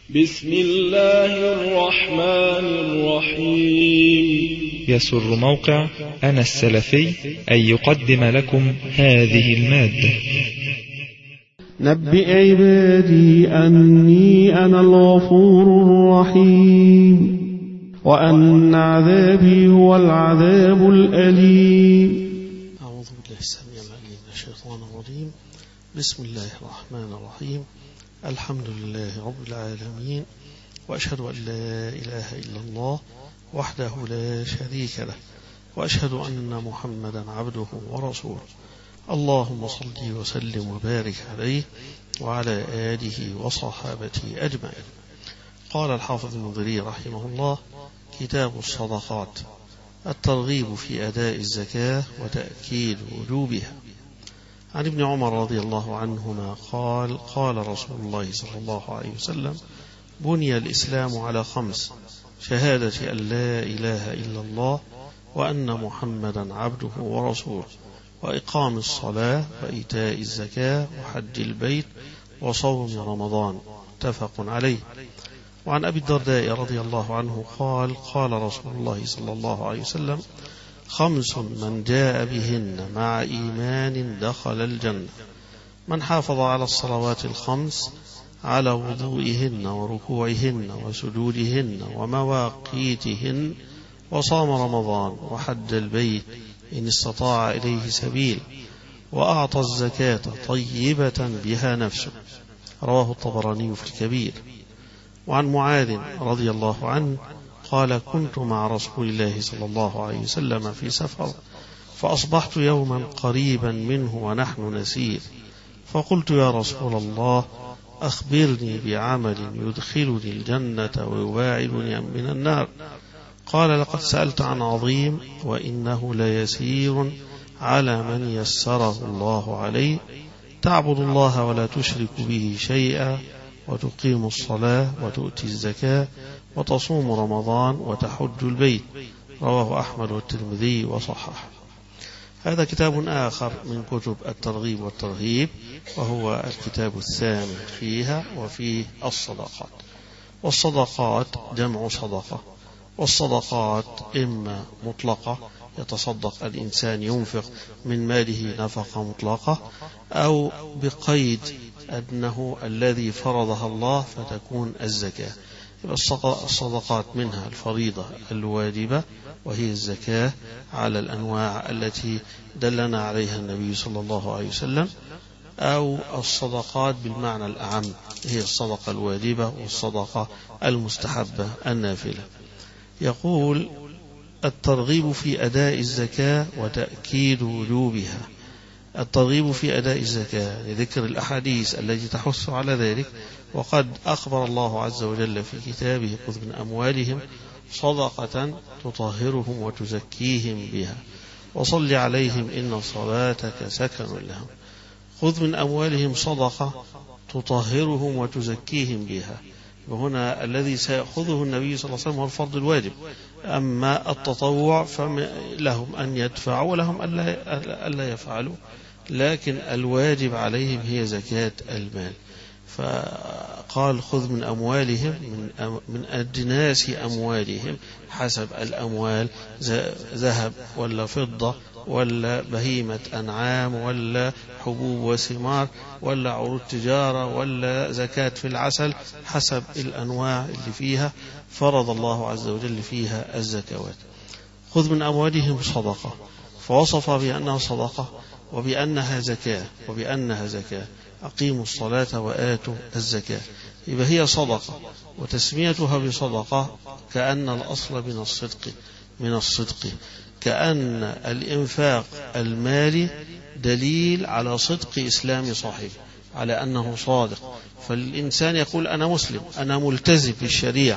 بسم الله الرحمن الرحيم. يسر موقع أنا السلفي أن يقدم لكم هذه المادة. نبئ عبادي أني أنا الغفور الرحيم وأن عذابي هو العذاب الأليم. أعوذ بالله السميع العليم من الشيطان الرجيم. بسم الله الرحمن الرحيم. الحمد لله رب العالمين، وأشهد أن لا إله إلا الله وحده لا شريك له، وأشهد أن محمدا عبده ورسوله. اللهم صل وسلم وبارك عليه وعلى آله وصحابته أجمعين. قال الحافظ المنذري رحمه الله: كتاب الصدقات، الترغيب في أداء الزكاة وتأكيد وجوبها. عن ابن عمر رضي الله عنهما قال: قال رسول الله صلى الله عليه وسلم: بني الإسلام على 5: شهادة أن لا إله إلا الله وأن محمدا عبده ورسوله، وإقام الصلاة، وإيتاء الزكاة، وحج البيت، وصوم رمضان. متفق عليه. وعن أبي الدرداء رضي الله عنه قال: قال رسول الله صلى الله عليه وسلم: 5 من جاء بهن مع إيمان دخل الجنة: من حافظ على الصلوات 5 على وضوئهن وركوعهن وسجودهن ومواقيتهن، وصام رمضان، وحج البيت إن استطاع إليه سبيل، وأعطى الزكاة طيبة بها نفسه. رواه الطبراني في الكبير. وعن معاذ رضي الله عنه قال: كنت مع رسول الله صلى الله عليه وسلم في سفر، فأصبحت يوما قريبا منه ونحن نسير، فقلت: يا رسول الله، أخبرني بعمل يدخلني الجنة ويباعدني من النار. قال: لقد سألت عن عظيم، وإنه ليسير على من يسره الله عليه: تعبد الله ولا تشرك به شيئا، وتقيم الصلاة، وتؤتي الزكاة، وتصوم رمضان، وتحج البيت. رواه أحمد والترمذي وصححه. هذا كتاب آخر من كتب الترغيب والترهيب، وهو الكتاب الثامن فيها، وفيه الصدقات. والصدقات جمع صدقة، والصدقات إما مطلقة يتصدق الإنسان ينفق من ماله نفقة مطلقة، أو بقيد أنه الذي فرضها الله فتكون الزكاة. الصدقات منها الفريضة الواجبة وهي الزكاة على الأنواع التي دلنا عليها النبي صلى الله عليه وسلم، أو الصدقات بالمعنى الأعم هي الصدقة الواجبة والصدقة المستحبة النافلة. يقول: الترغيب في أداء الزكاة وتأكيد وجوبها. الترغيب في أداء الزكاة لذكر الأحاديث التي تحث على ذلك، وقد أخبر الله عز وجل في كتابه: خذ من أموالهم صدقة تطهرهم وتزكيهم بها وصل عليهم إن صلاتك سكن لهم. خذ من أموالهم صدقة تطهرهم وتزكيهم بها. وهنا الذي سيأخذه النبي صلى الله عليه وسلم هو الفرض الواجب، أما التطوع فلهم أن يدفعوا ولهم ألا يفعلوا، لكن الواجب عليهم هي زكاة المال. فقال: خذ من أموالهم من أجناس أموالهم، حسب الأموال، ذهب ولا فضة ولا بهيمة أنعام ولا حبوب وثمار ولا عروض تجارة ولا زكاة في العسل، حسب الأنواع اللي فيها فرض الله عز وجل فيها الزكوات. خذ من أموالهم صدقة، فوصف بأنها صدقة وبأنها زكاة. أقيموا الصلاة وآتوا الزكاة. يبقى هي صدقة، وتسميتها بصدقة كأن الأصل من الصدق، كأن الإنفاق المالي دليل على صدق إسلام صاحبه، على أنه صادق. فالإنسان يقول: أنا مسلم، أنا ملتزم بالشريعة،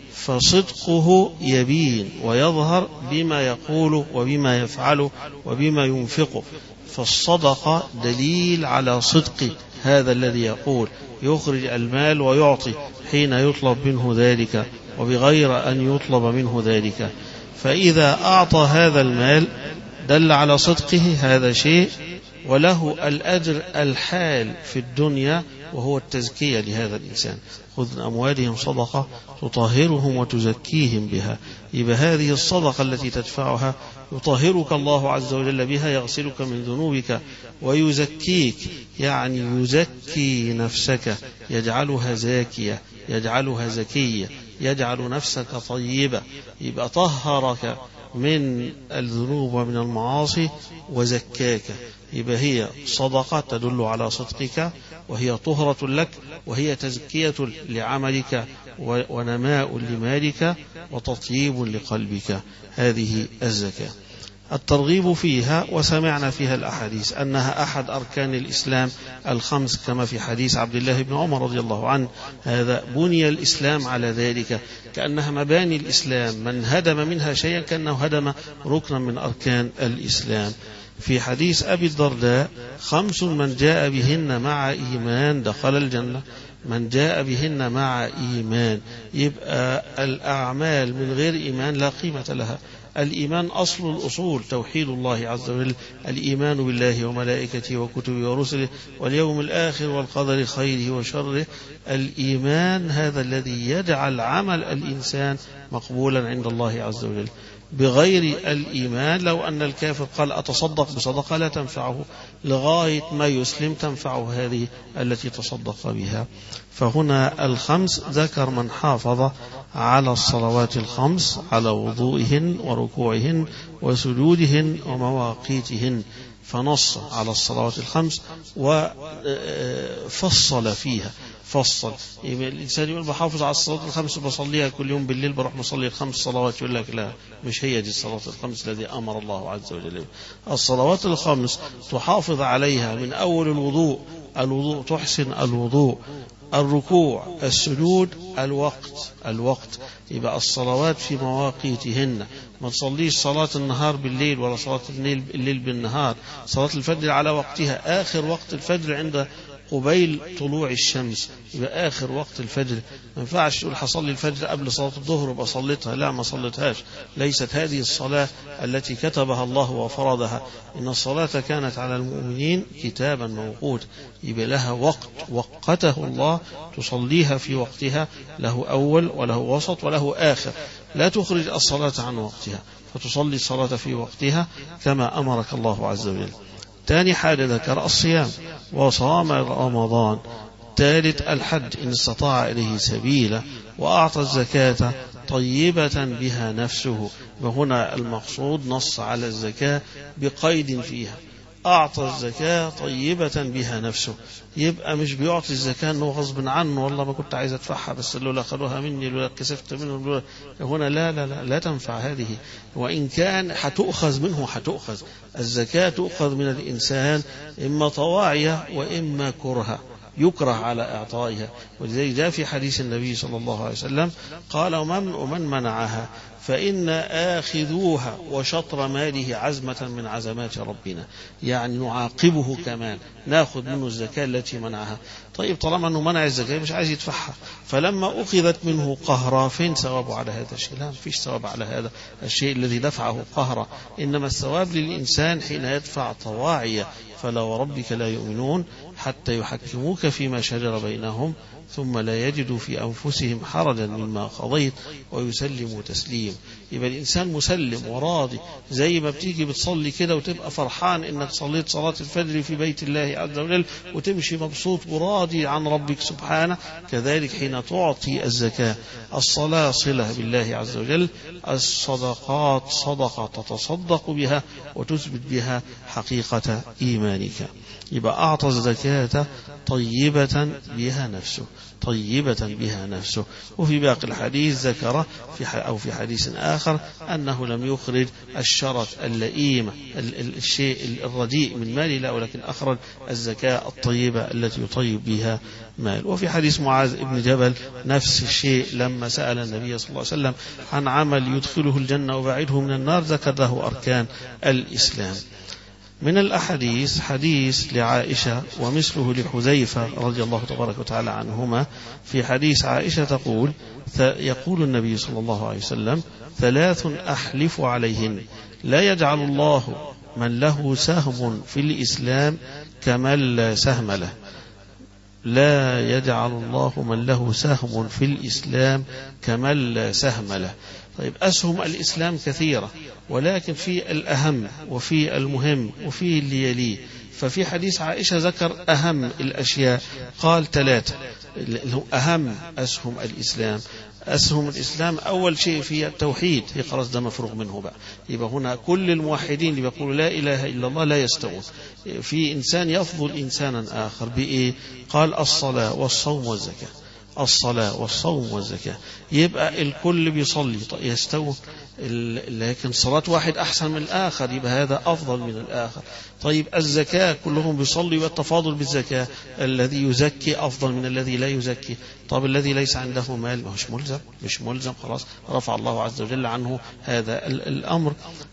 فصدقه يبين ويظهر بما يقول وبما يفعل وبما ينفقه. فالصدقة دليل على صدق هذا الذي يقول، يخرج المال ويعطي حين يطلب منه ذلك وبغير أن يطلب منه ذلك. فإذا أعطى هذا المال دل على صدقه، هذا شيء، وله الأجر الحال في الدنيا وهو التزكية لهذا الإنسان. خذ من أموالهم صدقة تطهرهم وتزكيهم بها. يبقى هذه الصدقة التي تدفعها يطهرك الله عز وجل بها، يغسلك من ذنوبك ويزكيك، يعني يزكي نفسك، يجعلها زاكية، يجعلها زكية، يجعل نفسك طيبة. يبقى طهرك من الذنوب ومن المعاصي وزكاك. يبقى هي صدقة تدل على صدقك، وهي طهرة لك، وهي تزكية لعملك ونماء لمالك وتطييب لقلبك. هذه الزكاة. الترغيب فيها، وسمعنا فيها الأحاديث أنها أحد أركان الإسلام الخمس، كما في حديث عبد الله بن عمر رضي الله عنه: هذا بني الإسلام على ذلك، كأنها مباني الإسلام، من هدم منها شيئا كأنه هدم ركنا من أركان الإسلام. في حديث أبي الدرداء: 5 من جاء بهن مع إيمان دخل الجنة. من جاء بهن مع إيمان، يبقى الأعمال من غير إيمان لا قيمة لها. الإيمان أصل الأصول، توحيد الله عز وجل، الإيمان بالله وملائكته وكتبه ورسله واليوم الآخر والقدر خيره وشره. الإيمان هذا الذي يجعل عمل الإنسان مقبولا عند الله عز وجل. بغير الإيمان، لو أن الكافر قال أتصدق بصدقة لا تنفعه لغاية ما يسلم تنفعه هذه التي تصدق بها. فهنا الخمس ذكر من حافظ على الصلوات الخمس، على وضوئهن وركوعهن وسجودهن ومواقيتهن، فنص على الصلوات الخمس وفصل فيها. فصل الإنسان يقول بحافظ على الصلوات الخمس بصليها كل يوم بالليل، بروح مصلي الخمس صلوات، يقول لك لا، مش هي دي الصلوات الخمس الذي أمر الله عز وجل. الصلوات الخمس تحافظ عليها من أول الوضوء تحسن الوضوء، الركوع، السجود، الوقت. يبقى الصلوات في مواقيتهن. ما تصليش صلاة النهار بالليل ولا صلاة الليل بالنهار. صلاة الفجر على وقتها، آخر وقت الفجر عند قبيل طلوع الشمس، يبقى آخر وقت الفجر. ما ينفعش تقول حصلي الفجر قبل صلاة الظهر وبقى صليتها، لا، ما صليتهاش. ليست هذه الصلاة التي كتبها الله وفرضها. إن الصلاة كانت على المؤمنين كتابا موقوتا. يبقى لها وقت وقته الله، تصليها في وقتها، له أول وله وسط وله آخر. لا تخرج الصلاة عن وقتها، فتصلي الصلاة في وقتها كما أمرك الله عز وجل. ثاني حاجة ذكر الصيام وصام رمضان. ثالث الحج إن استطاع إليه سبيلا، وأعطى الزكاة طيبة بها نفسه. وهنا المقصود نص على الزكاة بقيد فيها، أعطى الزكاة طيبة بها نفسه. يبقى مش بيعطي الزكاة أنه غصب عنه، والله ما كنت عايز أدفعها بس لولا خدوها مني، لولا كسفت منهم، هنا لا تنفع هذه. وإن كان هتؤخذ منه، هتؤخذ الزكاة، تؤخذ من الإنسان إما طواعية وإما كرها، يكره على إعطائها. ولذلك جاء في حديث النبي صلى الله عليه وسلم قال: ومن منعها فإن آخذوها وشطر ماله عزمة من عزمات ربنا. يعني نعاقبه كمان، ناخذ منه الزكاة التي منعها. طيب طالما أنه منع الزكاة مش عايز يدفعها، فلما أخذت منه قهرا فين ثوابه على هذا الشيء؟ لا، فيش ثواب على هذا الشيء الذي دفعه قهرا. إنما الثواب للإنسان حين يدفع طواعية. فلا وربك لا يؤمنون حتى يحكموك فيما شجر بينهم ثم لا يجدوا في أنفسهم حرجا مما قضيت ويسلموا تسليم. يبقى الإنسان مسلم وراضي، زي ما بتيجي بتصلي كده وتبقى فرحان إنك صليت صلاة الفجر في بيت الله عز وجل وتمشي مبسوط وراضي عن ربك سبحانه. كذلك حين تعطي الزكاة، الصلاة صلة بالله عز وجل، الصدقات صدقة تتصدق بها وتثبت بها حقيقة إيمانك. يبقى أعطى الزكاة طيبة بها نفسه. وفي باقي الحديث ذكر في حديث آخر أنه لم يخرج الشرف اللئيم الشيء الرديء من ماله، لا، ولكن أخرج الزكاة الطيبة التي يطيب بها مال. وفي حديث معاذ بن جبل نفس الشيء، لما سأل النبي صلى الله عليه وسلم عن عمل يدخله الجنة وبعيده من النار، ذكر له أركان الإسلام. من الأحاديث حديث لعائشة ومثله لحذيفة رضي الله تبارك وتعالى عنهما. في حديث عائشة يقول النبي صلى الله عليه وسلم: 3 أحلف عليهن لا يجعل الله من له سهم في الإسلام كمن لا سهم له. لا يجعل الله من له سهم في الإسلام كمن لا سهم له. طيب أسهم الإسلام كثيرة، ولكن في الأهم وفي المهم وفي اللي يليه. ففي حديث عائشة ذكر أهم الأشياء، قال 3 أهم أسهم الإسلام. أسهم الإسلام أول شيء فيها التوحيد، هي خلاص ده مفروغ منه بقى. يبقى هنا كل الموحدين اللي بيقولوا لا إله إلا الله لا يستوون. في إنسان يفضل إنسانا آخر بإيه؟ قال الصلاة والصوم والزكاة. الصلاة والصوم والزكاة، يبقى الكل بيصلي يستوي، لكن صلاة واحد أحسن من الآخر، يبقى هذا أفضل من الآخر. طيب الزكاة كلهم بيصلي، والتفاضل بالزكاة، الذي يزكي أفضل من الذي لا يزكي. طب الذي ليس عنده مال مش ملزم خلاص، رفع الله عز وجل عنه هذا الأمر.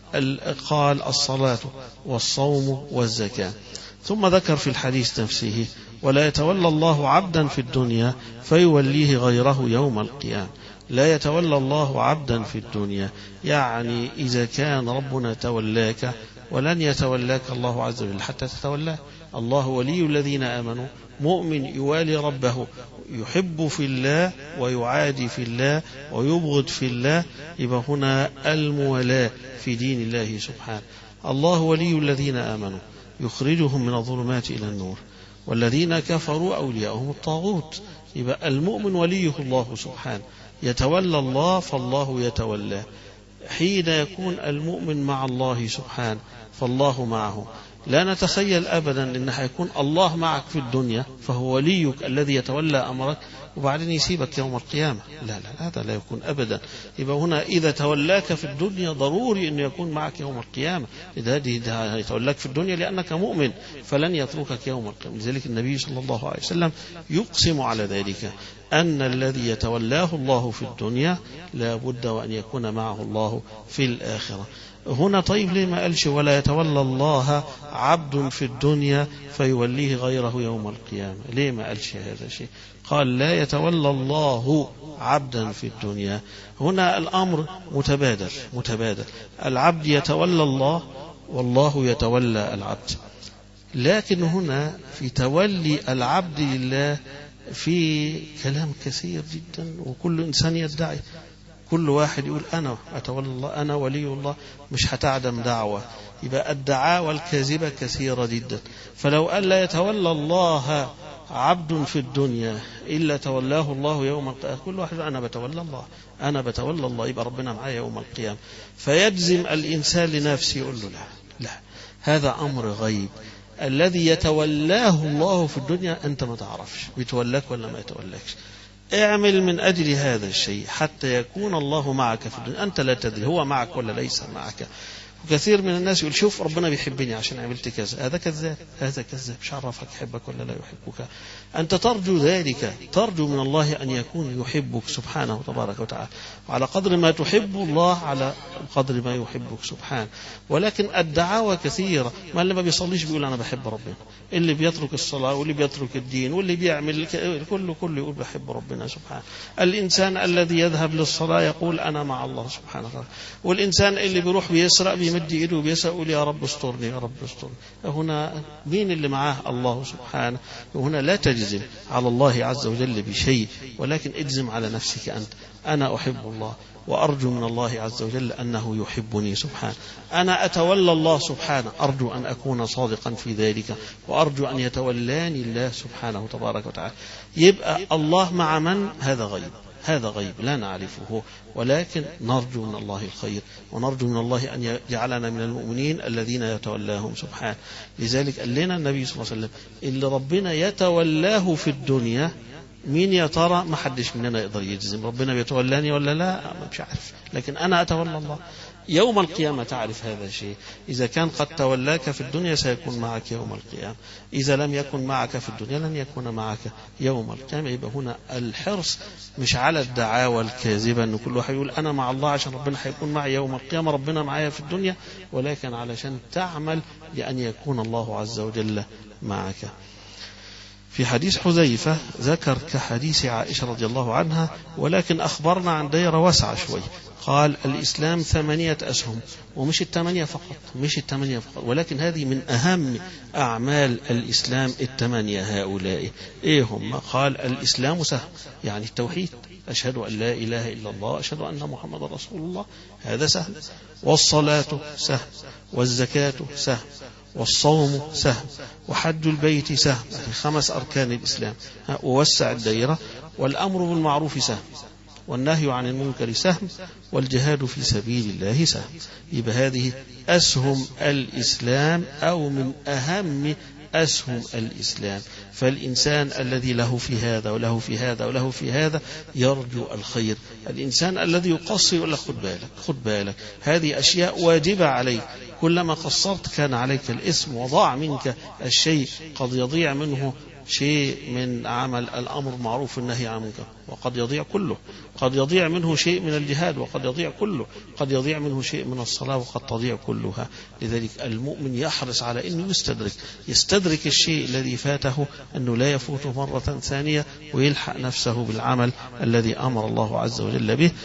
قال الصلاة والصوم والزكاة. ثم ذكر في الحديث نفسه ولا يتولى الله عبدا في الدنيا فيوليه غيره يوم القيامة. لا يتولى الله عبدا في الدنيا، يعني إذا كان ربنا تولاك ولن يتولاك الله عز وجل حتى تتولاه. الله ولي الذين آمنوا، مؤمن يوالي ربه، يحب في الله ويعادي في الله ويبغض في الله. يبقى هنا المولاة في دين الله سبحانه. الله ولي الذين آمنوا يخرجهم من الظلمات إلى النور، والذين كفروا أولياءهم الطاغوت. يبقى المؤمن وليه الله سبحانه، يتولى الله فالله يتولاه. حين يكون المؤمن مع الله سبحانه فالله معه. لا نتخيل أبدا أن هيكون الله معك في الدنيا فهو وليك الذي يتولى أمرك وبعدين يسيبك يوم القيامة. لا هذا لا يكون أبدا. يبقى هنا إذا تولاك في الدنيا ضروري أن يكون معك يوم القيامة. إذا يتولاك في الدنيا لأنك مؤمن فلن يتركك يوم القيامة. لذلك النبي صلى الله عليه وسلم يقسم على ذلك أن الذي يتولاه الله في الدنيا لا بد وأن يكون معه الله في الآخرة. هنا طيب ليه ما قالش ولا يتولى الله عبد في الدنيا فيوليه غيره يوم القيامة؟ ليه ما قالش هذا الشيء؟ قال لا يتولى الله عبدا في الدنيا. هنا الأمر متبادل. العبد يتولى الله والله يتولى العبد. لكن هنا في تولي العبد لله في كلام كثير جدا، وكل إنسان يدعي، كل واحد يقول أنا أتولى الله، أنا ولي الله، مش هتعدم دعوة. يبقى الدعاوى الكاذبة كثيرة جدا. فلو قال لا يتولى الله عبد في الدنيا إلا تولاه الله يوم القيامة، كل واحد أنا بتولى الله، يبقى ربنا معايا يوم القيامة. فيجزم الإنسان لنفسه يقول له لا هذا أمر غيب. الذي يتولاه الله في الدنيا أنت ما تعرفش بيتولاك ولا ما يتولاكش. اعمل من أجل هذا الشيء حتى يكون الله معك في الدنيا. أنت لا تدري هو معك ولا ليس معك. وكثير من الناس يقول شوف ربنا بيحبني عشان عملت كذا. هذا كذاب، مش عرفك يحبك ولا لا يحبك. أنت ترجو ذلك، ترجو من الله أن يكون يحبك سبحانه تبارك وتعالى، وعلى قدر ما تحب الله على قدر ما يحبك سبحانه. ولكن الدعاوى كثيرة. ما اللي ما بيصليش بيقول أنا بحب ربنا، اللي بيترك الصلاة واللي بيترك الدين واللي بيعمل كله يقول بحب ربنا سبحانه. الإنسان الذي يذهب للصلاة يقول أنا مع الله سبحانه وتعالى، والإنسان اللي بيروح بيسرق بيمد إيده وبيسأل يقول يا رب استرني يا رب استرني. هنا مين اللي معاه؟ الله سبحانه. وهنا لا تجزم على الله عز وجل بشيء، ولكن اجزم على نفسك أنت. أنا أحب الله وأرجو من الله عز وجل أنه يحبني سبحانه. أنا أتولى الله سبحانه، أرجو أن أكون صادقا في ذلك، وأرجو أن يتولاني الله سبحانه تبارك وتعالى. يبقى الله مع من؟ هذا غيب لا نعرفه، ولكن نرجو من الله الخير، ونرجو من الله أن يجعلنا من المؤمنين الذين يتولاهم سبحانه. لذلك قال لنا النبي صلى الله عليه وسلم اللي ربنا يتولاه في الدنيا مين يا ترى؟ ما حدش مننا يقدر يجزم ربنا بيتولاني ولا لا، مش عارف، لكن أنا أتولى الله. يوم القيامة تعرف هذا الشيء. إذا كان قد تولاك في الدنيا سيكون معك يوم القيامة، إذا لم يكن معك في الدنيا لن يكون معك يوم القيامة. يبقى هنا الحرص مش على الدعاوى الكاذبة أن كل واحد يقول أنا مع الله عشان ربنا هيكون معي يوم القيامة، ربنا معايا في الدنيا، ولكن علشان تعمل لأن يكون الله عز وجل معك. في حديث حذيفة ذكر كحديث عائشة رضي الله عنها، ولكن أخبرنا عن دائرة واسعة شوي. قال الإسلام 8 أسهم، ومش 8 فقط، مش 8 فقط، ولكن هذه من أهم أعمال الإسلام 8 هؤلاء. إيه هم؟ قال الإسلام سهم، يعني التوحيد، أشهد أن لا إله إلا الله، أشهد أن محمد رسول الله، هذا سهم. والصلاة سهم، والزكاة سهم، والصوم سهم، وحج البيت سهم، 5 أركان الإسلام. ووسع الدائرة. والأمر بالمعروف سهم، والنهي عن المنكر سهم، والجهاد في سبيل الله سهم. يبقى هذه أسهم الإسلام، أو من أهم أسهم الإسلام. فالإنسان الذي له في هذا وله في هذا وله في هذا يرجو الخير. الإنسان الذي يقصر يقول لك خد بالك هذه أشياء واجبة عليك، كلما قصرت كان عليك الإثم وضاع منك الشيء. قد يضيع منه شيء من عمل الأمر المعروف والنهي عن المنكر، وقد يضيع كله. قد يضيع منه شيء من الجهاد، وقد يضيع كله. قد يضيع منه شيء من الصلاة، وقد تضيع كلها. لذلك المؤمن يحرص على أنه يستدرك الشيء الذي فاته، أنه لا يفوته مرة ثانية، ويلحق نفسه بالعمل الذي أمر الله عز وجل به.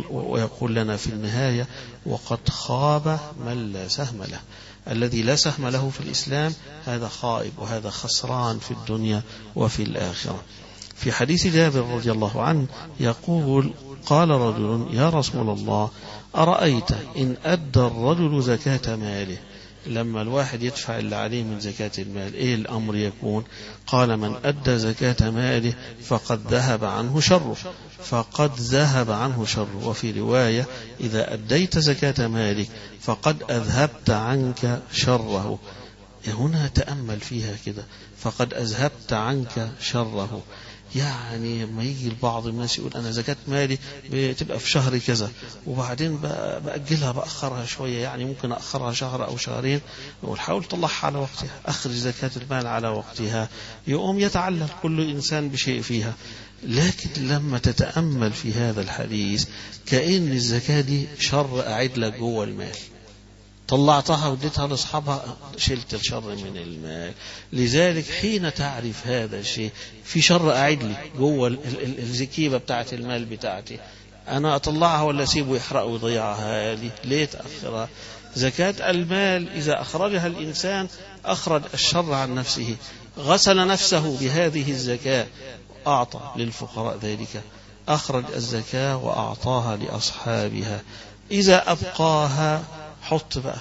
ويقول لنا في النهاية: وقد خاب من لا سهم له. الذي لا سهم له في الإسلام هذا خائب، وهذا خسران في الدنيا وفي الآخرة. في حديث جابر رضي الله عنه يقول: قال رجل: يا رسول الله، أرأيت إن أدى الرجل زكاة ماله؟ لما الواحد يدفع اللي عليه من زكاة المال إيه الأمر يكون؟ قال: من أدى زكاة ماله فقد ذهب عنه شره. فقد ذهب عنه شره. وفي رواية: إذا أديت زكاة مالك فقد أذهبت عنك شره. هنا تأمل فيها كده، فقد أذهبت عنك شره. يعني لما يجي البعض الناس يقول أنا زكاة مالي بتبقى في شهر كذا، وبعدين بأجلها بأخرها شوية، يعني ممكن أخرها شهر أو شهرين، وحاول تطلعها على وقتها، أخرج زكاة المال على وقتها. يقوم يتعلل كل إنسان بشيء فيها. لكن لما تتأمل في هذا الحديث كأن الزكاة دي شر قاعد لك جوه المال، طلعتها وديتها لأصحابها، شلت الشر من المال. لذلك حين تعرف هذا الشيء، في شر قاعد لي جوه الزكيبة بتاعت المال بتاعتي، أنا أطلعها ولا أسيبه يحرق ويضيعها لي؟ ليه تأخرها؟ زكاة المال إذا أخرجها الإنسان أخرج الشر عن نفسه، غسل نفسه بهذه الزكاة، أعطى للفقراء ذلك، أخرج الزكاة وأعطاها لأصحابها. إذا أبقاها حط بقى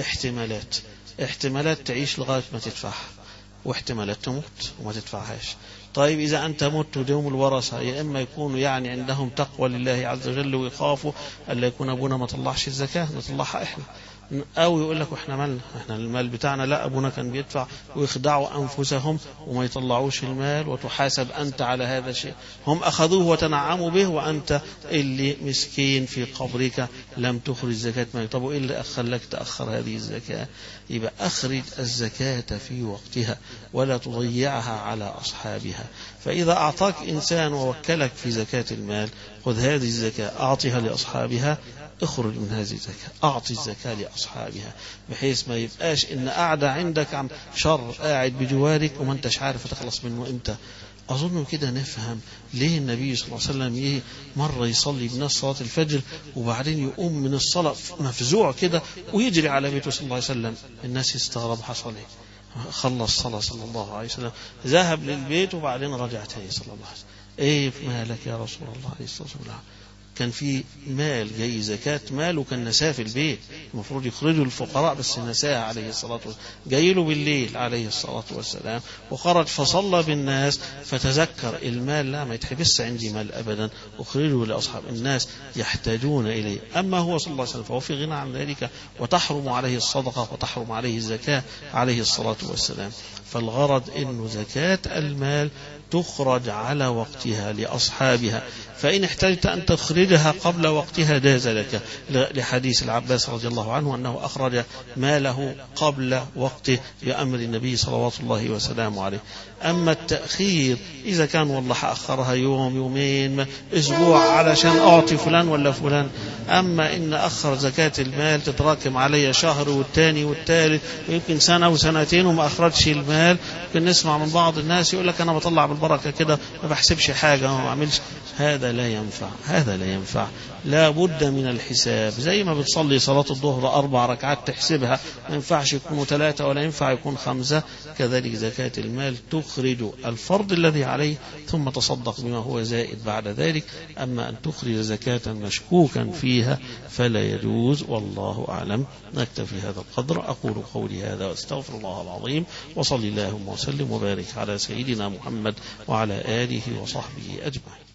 احتمالات تعيش لغاية ما تدفعها، واحتمالات تموت وما تدفعهاش. طيب إذا أنت مت ودهم الورثة يا إما يكونوا يعني عندهم تقوى لله عز وجل ويخافوا ألا يكون أبونا ما طلعش الزكاة نطلعها إحنا، أو يقول لك إحنا مالنا، إحنا المال بتاعنا لا، أبونا كان بيدفع، ويخدعوا أنفسهم وما يطلعوش المال، وتحاسب أنت على هذا الشيء. هم أخذوه وتنعموا به، وأنت اللي مسكين في قبرك لم تخرج زكاة مال. طب وإيه اللي خلاك تأخر هذه الزكاة؟ يبقى أخرج الزكاة في وقتها ولا تضيعها على أصحابها. فإذا أعطاك إنسان ووكلك في زكاة المال، خذ هذه الزكاة أعطيها لأصحابها، اخرج من هذه الزكاة، أعطي الزكاة لأصحابها، بحيث ما يبقاش إن قاعدة عندك عن شر قاعد بجوارك وما انتش عارف تخلص منه إمتى. أظن كده نفهم ليه النبي صلى الله عليه وسلم مرة يصلي بالناس صلاة الفجر، وبعدين يقوم من الصلاة مفزوع كده ويجري على بيته صلى الله عليه وسلم. الناس يستغرب حصل ايه، خلص صلاة صلى الله عليه وسلم، ذهب للبيت وبعدين رجع تاني صلى الله عليه وسلم. ايه مالك يا رسول الله عليه الصلاة والسلام؟ كان في مال جاي زكاة مال، وكان نساه في البيت، المفروض يخرجوا الفقراء بس نساه عليه الصلاة والسلام. جاي له بالليل عليه الصلاة والسلام، وخرج فصلى بالناس فتذكر المال، لا ما يتحبس عندي مال أبدا، أخرجه لأصحاب الناس يحتاجون إليه. أما هو صلى الله عليه وسلم فهو في غنى عن ذلك، وتحرم عليه الصدقة وتحرم عليه الزكاة عليه الصلاة والسلام. فالغرض إنه زكاة المال تخرج على وقتها لأصحابها، فإن احتجت أن تخرجها قبل وقتها جاز لك، لحديث العباس رضي الله عنه أنه أخرج ماله قبل وقته بأمر النبي صلوات الله وسلامه عليه. أما التأخير إذا كان والله أخرها يوم يومين أسبوع علشان أعطي فلان ولا فلان، أما إن أخر زكاة المال تتراكم علي شهر والتاني والتالت ويمكن سنة وسنتين وما أخرجش المال، ممكن نسمع من بعض الناس يقول لك أنا بطلع بالبركة كده ما بحسبش حاجة ما بعملش، هذا لا ينفع، هذا لا ينفع. لا بد من الحساب، زي ما بتصلي صلاة الظهر 4 ركعات تحسبها، ما ينفعش يكونوا 3 ولا ينفع يكون 5، كذلك زكاة المال تخرج الفرض الذي عليه ثم تصدق بما هو زائد بعد ذلك. أما أن تخرج زكاة مشكوكا فيها فلا يجوز، والله أعلم. نكتفي هذا القدر، أقول قولي هذا واستغفر الله العظيم، وصلي اللهم وسلم وبارك على سيدنا محمد وعلى آله وصحبه أجمعين.